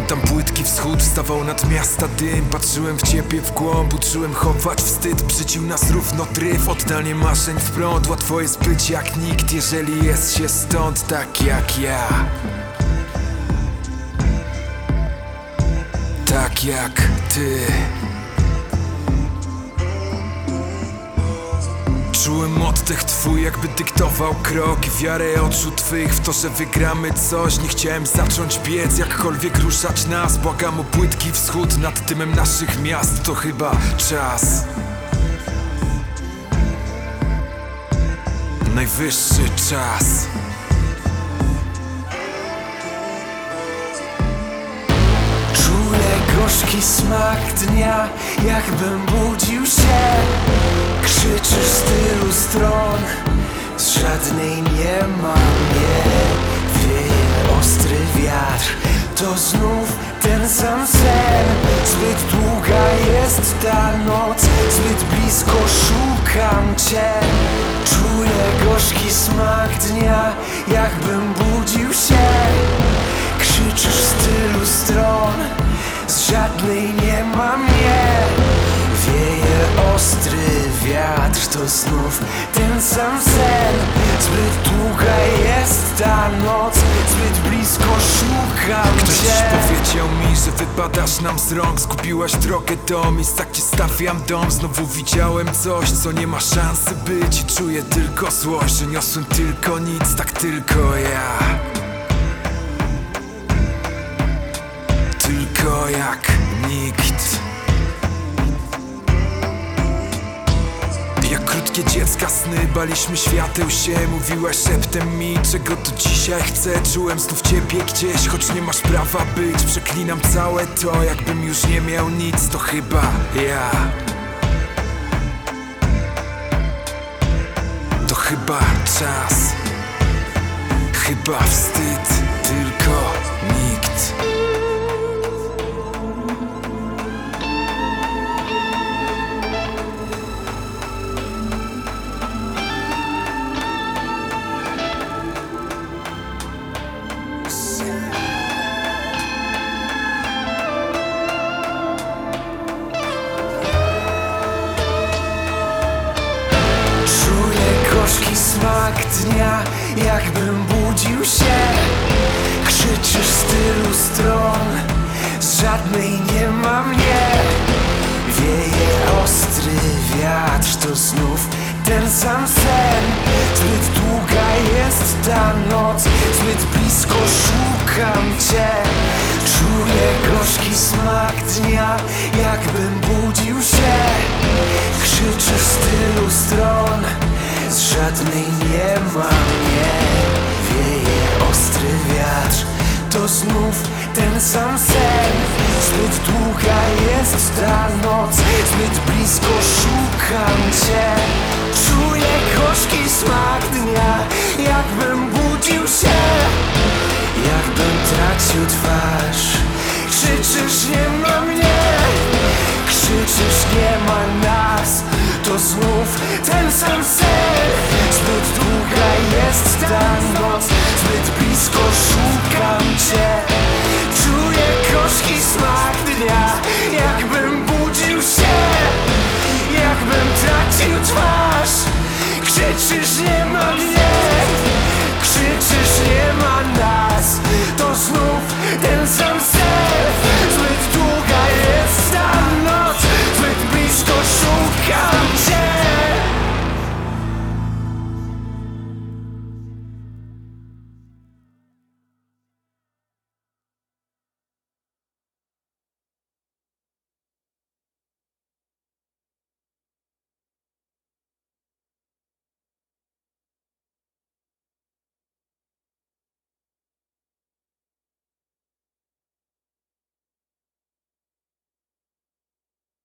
Pamiętam płytki wschód, wstawał nad miasta dym. Patrzyłem w ciebie w głąb, uczyłem chować wstyd. Brzydził nas równo tryf, oddanie marzeń w prąd. Łatwo jest być jak nikt, jeżeli jest się stąd tak jak ja. Tak jak ty. Czułem oddech twój, jakby dyktował krok i wiarę oczu twych w to, że wygramy coś. Nie chciałem zacząć biec, jakkolwiek ruszać nas. Błagam o płytki wschód nad dymem naszych miast. To chyba czas. Najwyższy czas. Czuję gorzki smak dnia, jakbym budził się. Krzyczysz z tylu stron, z żadnej nie ma mnie. Wieje ostry wiatr, to znów ten sam sen. Zbyt długa jest ta noc, zbyt blisko szukam cię. Czuję gorzki smak dnia, jakbym budził się. Krzyczysz z tylu stron, z żadnej nie ma mnie. Wieje ostry wiatr, to znów ten sam sen. Zbyt długa jest ta noc, zbyt blisko szukam Ktoś dziś cię. powiedział mi, że wypadasz nam z rąk. Zgubiłaś drogę do miejsc, tak ci stawiam dom. Znowu widziałem coś, co nie ma szansy być. I czuję tylko złość, że niosłem tylko nic, tak tylko ja. Tylko jak nikt. Jak krótkie dziecka sny, baliśmy świateł się. Mówiłaś szeptem mi, czego tu dzisiaj chcę. Czułem znów ciebie gdzieś, choć nie masz prawa być. Przeklinam całe to, jakbym już nie miał nic. To chyba ja. To chyba czas. Chyba wstyd, tylko nikt. Gorzki smak dnia, jakbym budził się. Krzyczysz z tylu stron, z żadnej nie ma mnie. Wieje ostry wiatr, to znów ten sam sen. Zbyt długa jest ta noc, zbyt blisko szukam cię. Czuję gorzki smak dnia, jakbym budził się. Krzyczysz z tylu stron, z żadnej nie ma mnie. Wieje ostry wiatr, to znów ten sam sen. Zbyt długa jest ta noc, zbyt blisko szukam cię. Czuję gorzki smak dnia, jakbym budził się. Jakbym tracił twarz. Krzyczysz nie ma mnie, krzyczysz nie ma nas. To znów ten sam sen. Zbyt długa jest ta noc, zbyt blisko szukam cię. Czuję gorzki smak dnia, jakbym budził się. Jakbym tracił twarz. Krzyczysz nie ma mnie, krzyczysz nie ma nas. To znów ten sam sen.